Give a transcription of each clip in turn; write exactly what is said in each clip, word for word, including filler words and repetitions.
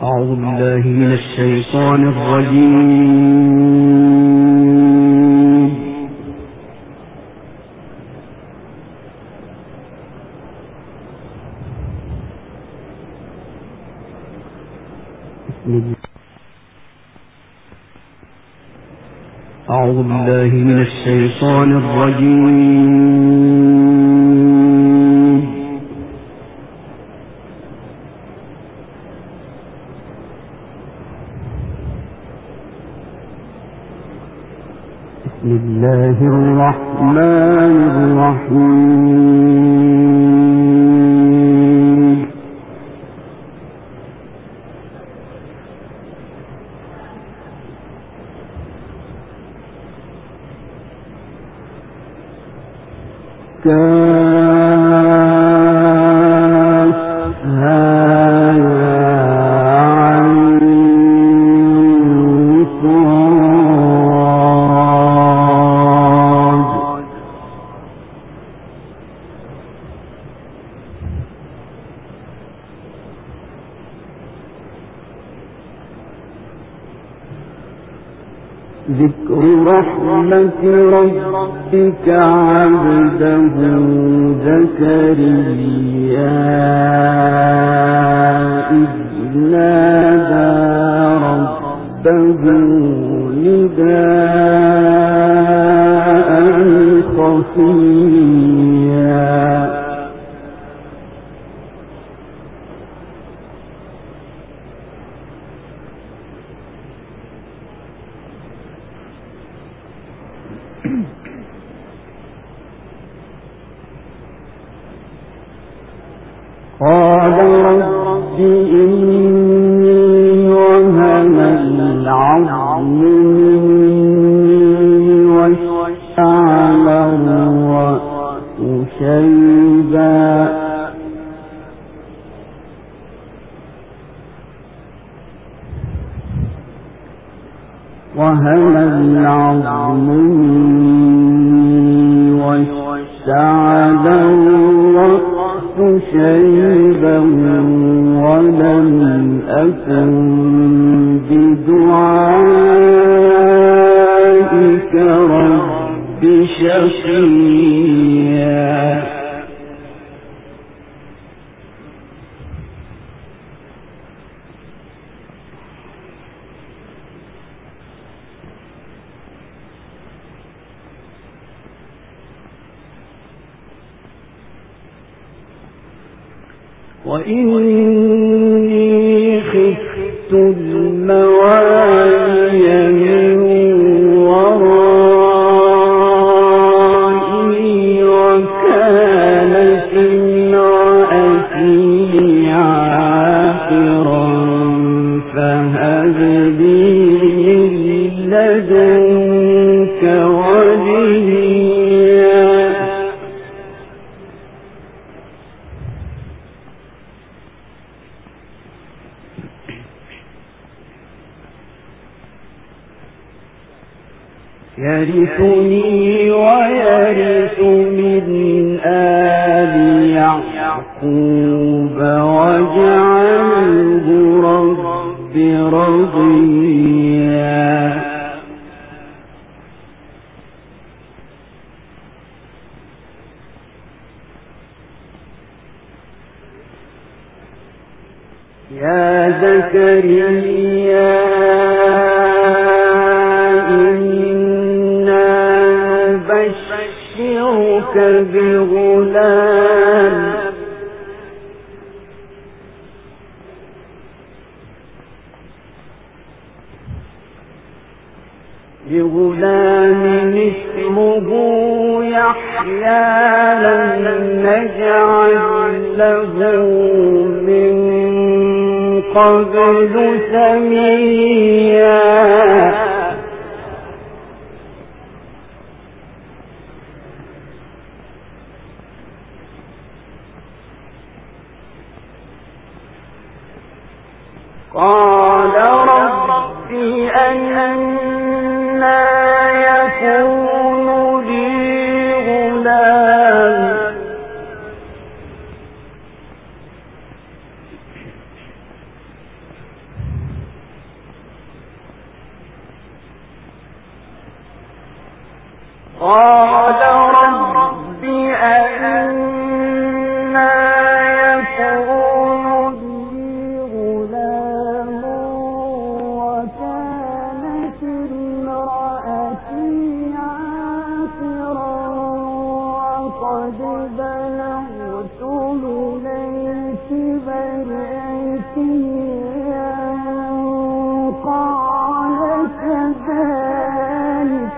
أعوذ بالله من الشيطان الرجيم. أعوذ بالله من الشيطان الرجيم. بسم الله الرحمن الرحيم. ذكر رحمة ربك عبده زكريا إذ نادى ربه نداء خفيا قال رب إني وهن العظم مني واشتعل الرأس شيبا وهن العظم مني واشتعل الرأس شيبا ولم أكن بدعائك رب شقيا وإني خفت الموالي من ورائي وكانت امرأتي عاقرا فهب لي من لدنك وليا يرثني ويرث من آل يعقوب واجعله رب رضيا يا زكريا بغلام بغلام اسمه يحيى لم نجعل له من قبل سميا قال رب أنى يكون لي غلام قال رب أنا يكون لي غلام وكانت امرأتي عاقرا وقد بلغت من الكبر عتيا قال كذلك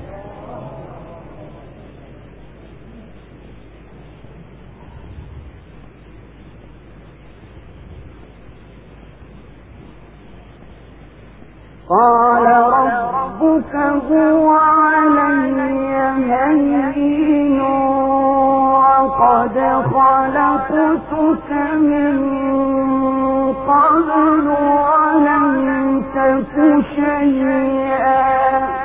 قال ربك هو علي هين وقد خلقتك من قبل ولم تك شيئا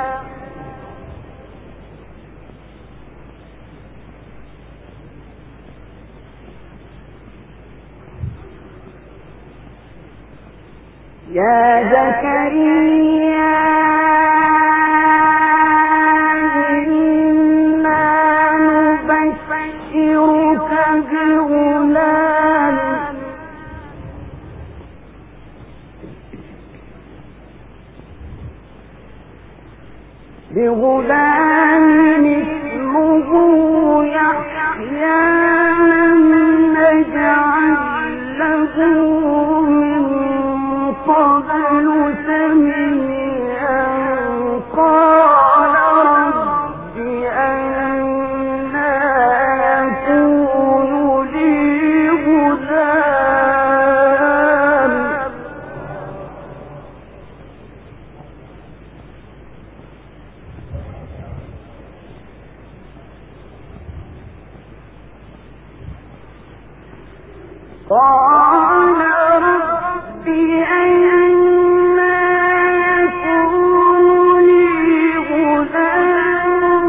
يا زكريا إنا نبشرك بغلام بغلام اسمه يحيى نجعل له قبل سميعا قال رب أنى يكون لي غلام قال رب أنى يكون لي غلام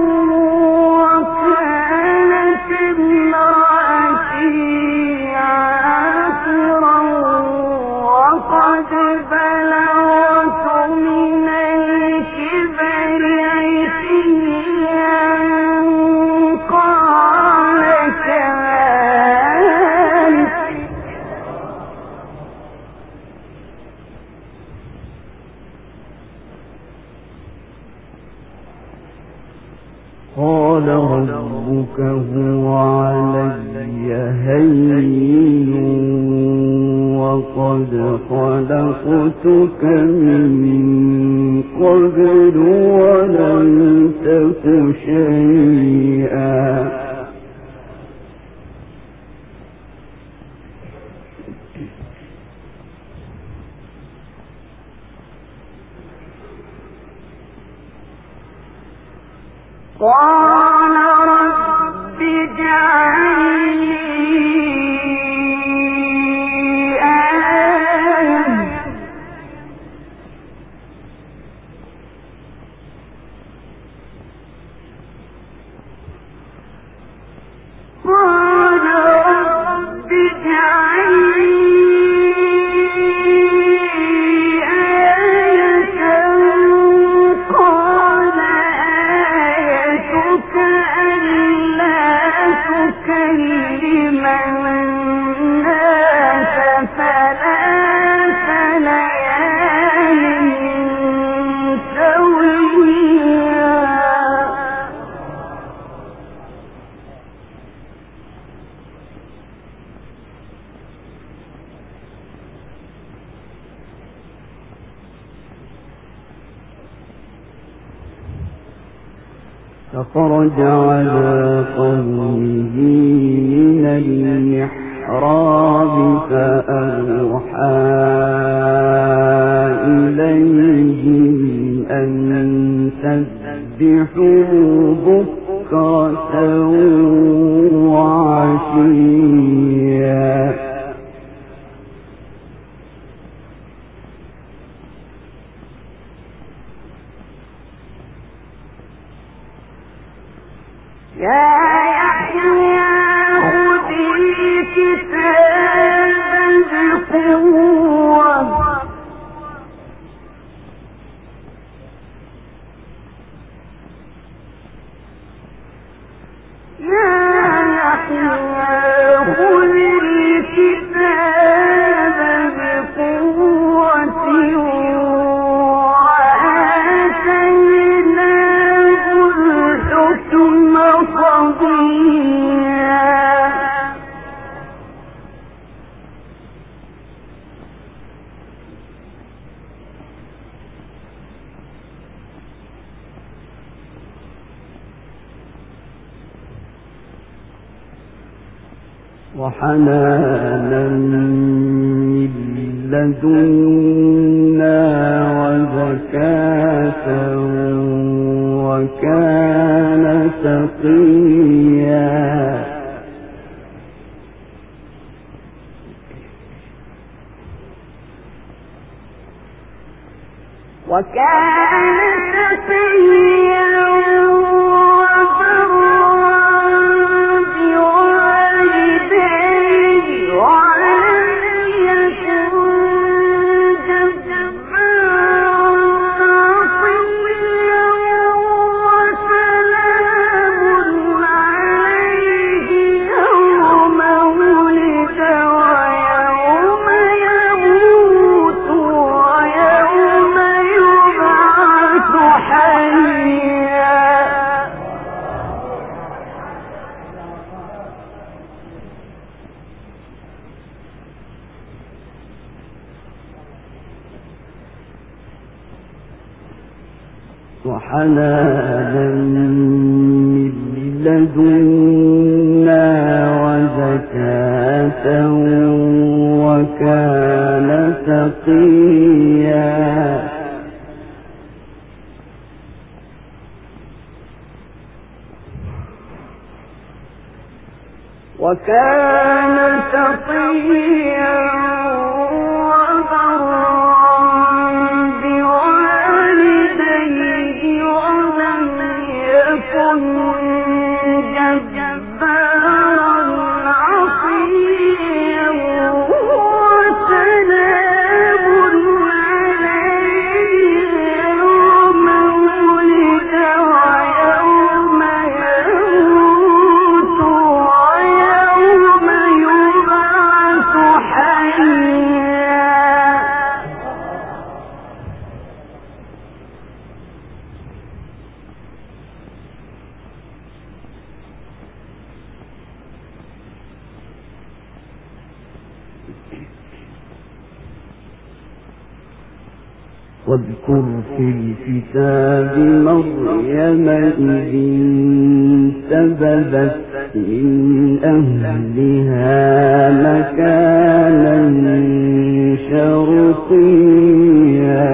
وكانت امرأتي عاقرا وقد بلغت من الكبر عتيا قال كذلك قال ربك هو علي هين وقد خلقتك من قبل ولم تك شيئا قال رب اجعل لي آية قال رب اجعل لي كلم الناس ثلاث ليال سويا فخرج على قومه من المحراب فأوحى إليهم أن سبحوا بكرة وعشيا يا يحيى خذ الكتاب بقوة وحنانا من لدنا وزكاة وكان تقيا وكان تقيا وحنانا من لدنا وزكاة وكان تقيا وكان تقيا واذكر في الكتاب مريم إذ انتبذت من أهلها مكانا شرقيا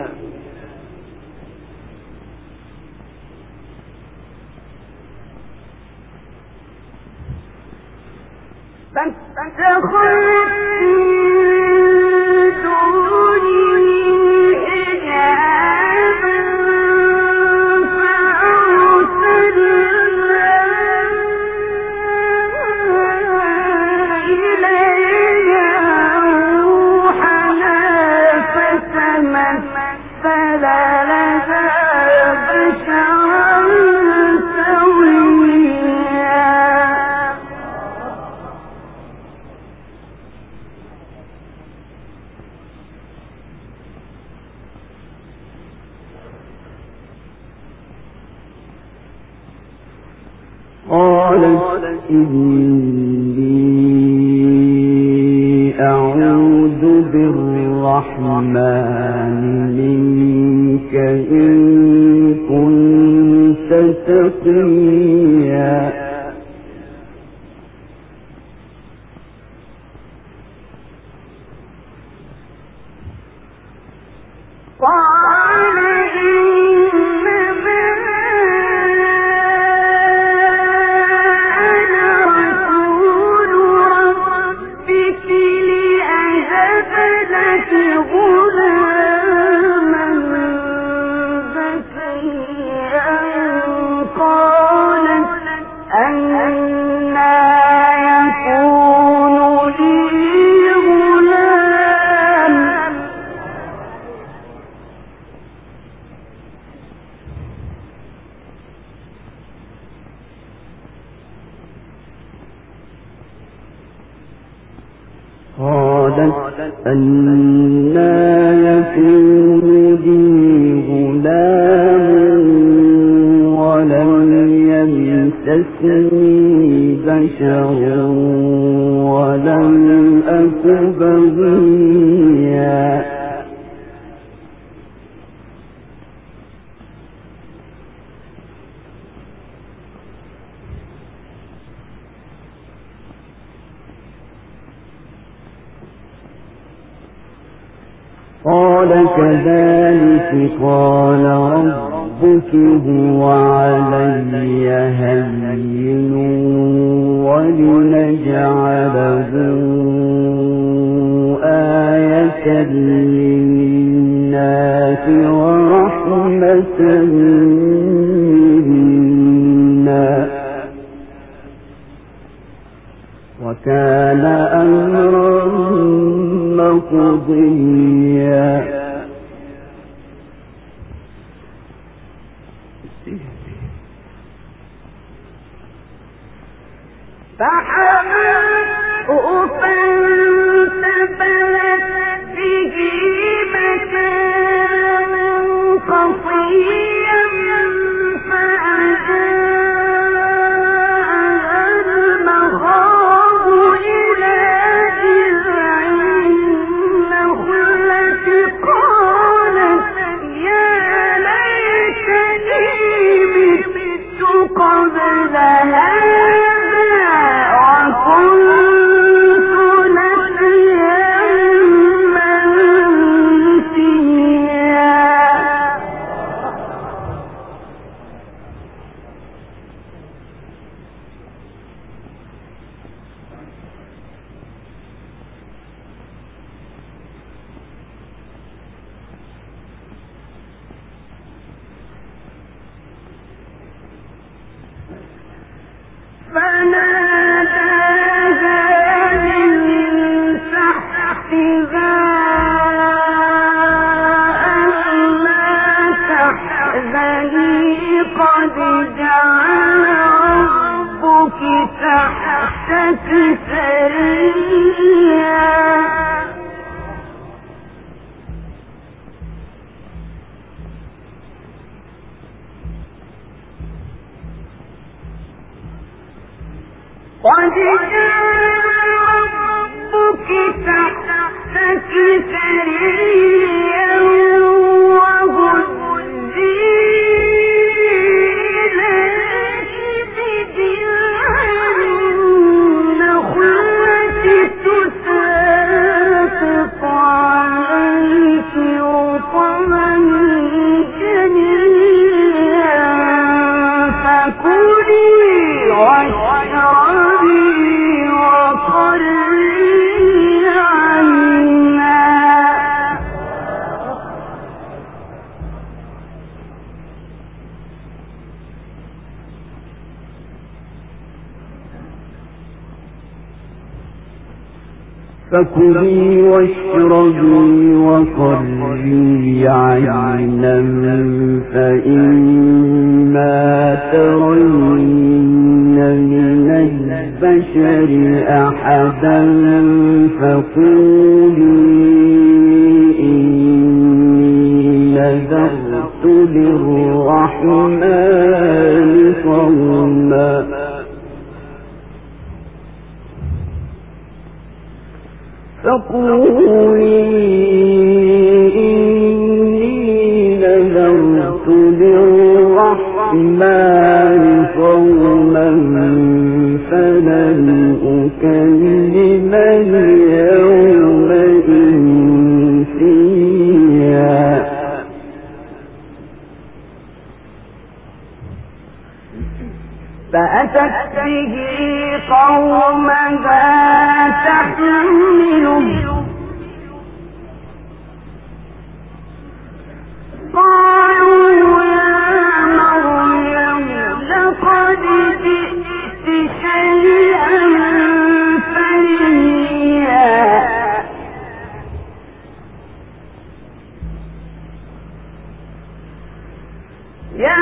قالت إني أعوذ بالرحمن منك إن كنت تقيا أنى يكون لي غلام ولم يمسسني بشر ولم أك بغيا قال كذلك قال ربك هو علي هين ولنجعله آية للناس ورحمة منا وكان أمرا مقضيا. فحملته فانتبذت به مكانا قصيا فأجاءها المخاض إلى جذع النخلة قالت يا ليتني مت قبل هذا قد جاء ربك تحتك سريا وهزي إليك بجذع النخلة تساقط عليك رطبا جنيا فكلي واشربي وقري عينا. فكلي واشربي وقري عينا فإما ترين من البشر أحدا فقولي إني نذرت للرحمن صوما فقولي إني نذرت للرحمن صوما فلن أكلم اليوم إنسيا. فأتت به قومها تحمله قالوا يا مريم لقد جئت شيئا فريا. يا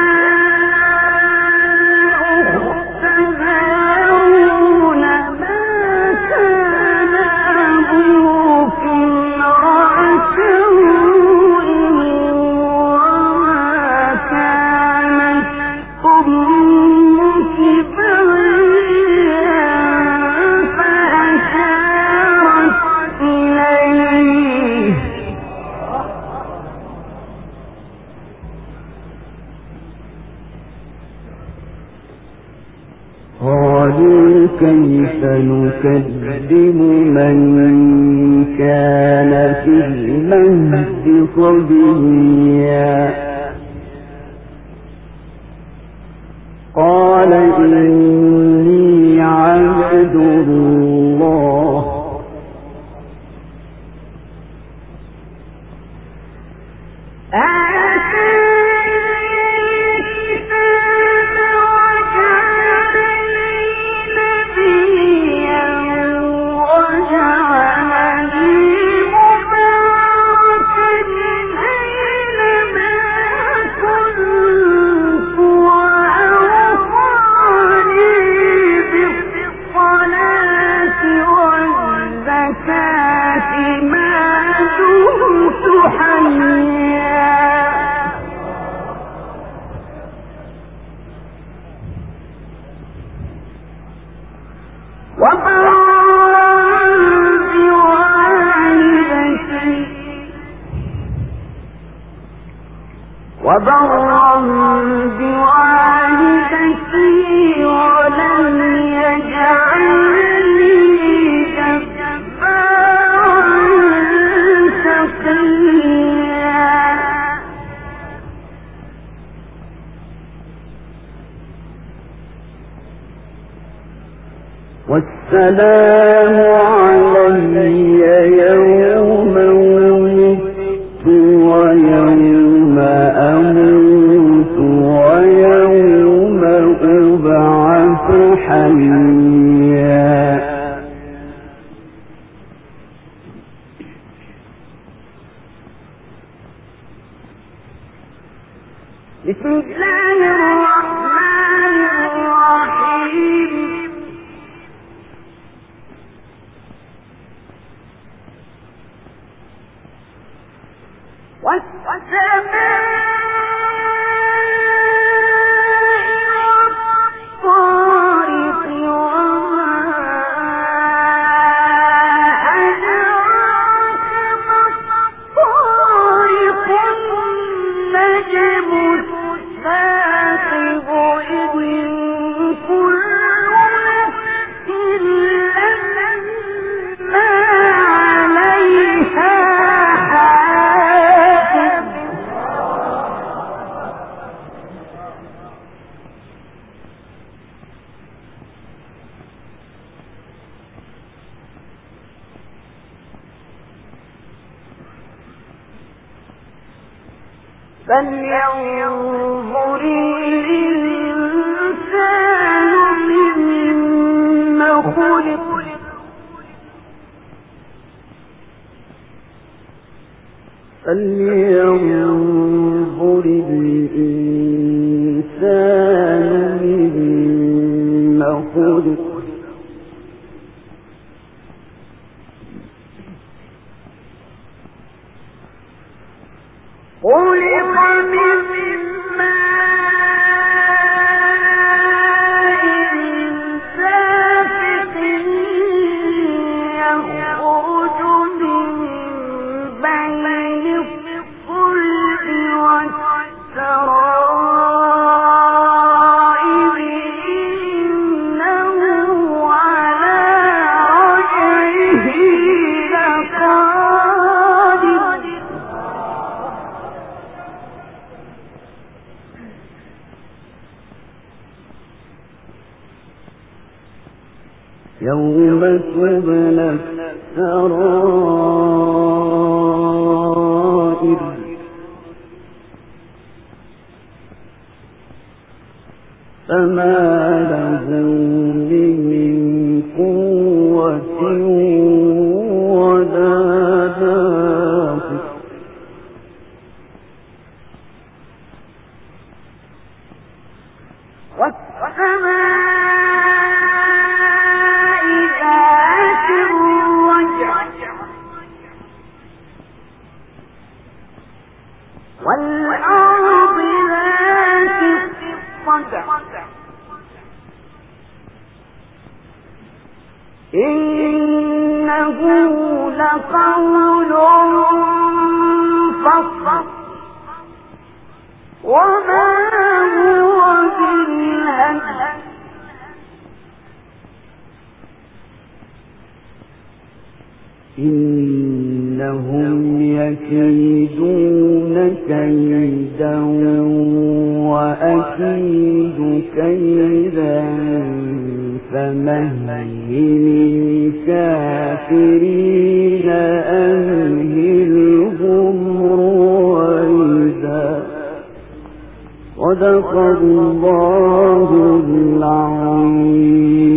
قال قالوا كيف نكذب من كان في المهد صبيا قال إني عبد الله وبرا بوالدتي ولم يجعلني جبارا شقيا والسلام علي يوم ولدت ويوم أموت ويوم أبعث حيا بسم الله الرحمن الرحيم فلينظر الإنسان مما خلق فلينظر الإنسان مما خلق خلق من ماء دافق يخرج من بين الصلب والترائب إنه على رجعه لقادر يوم تبلى السرائر فما له من قوة ولا ناصر والسماء ذات الرجع والأرض ذات الصدع إنه لقول فصل وما هو بالهزل إنهم يكيدون كيدا وأكيد كيدا فمهل الكافرين أمهلهم رويدا. صدق الله العظيم.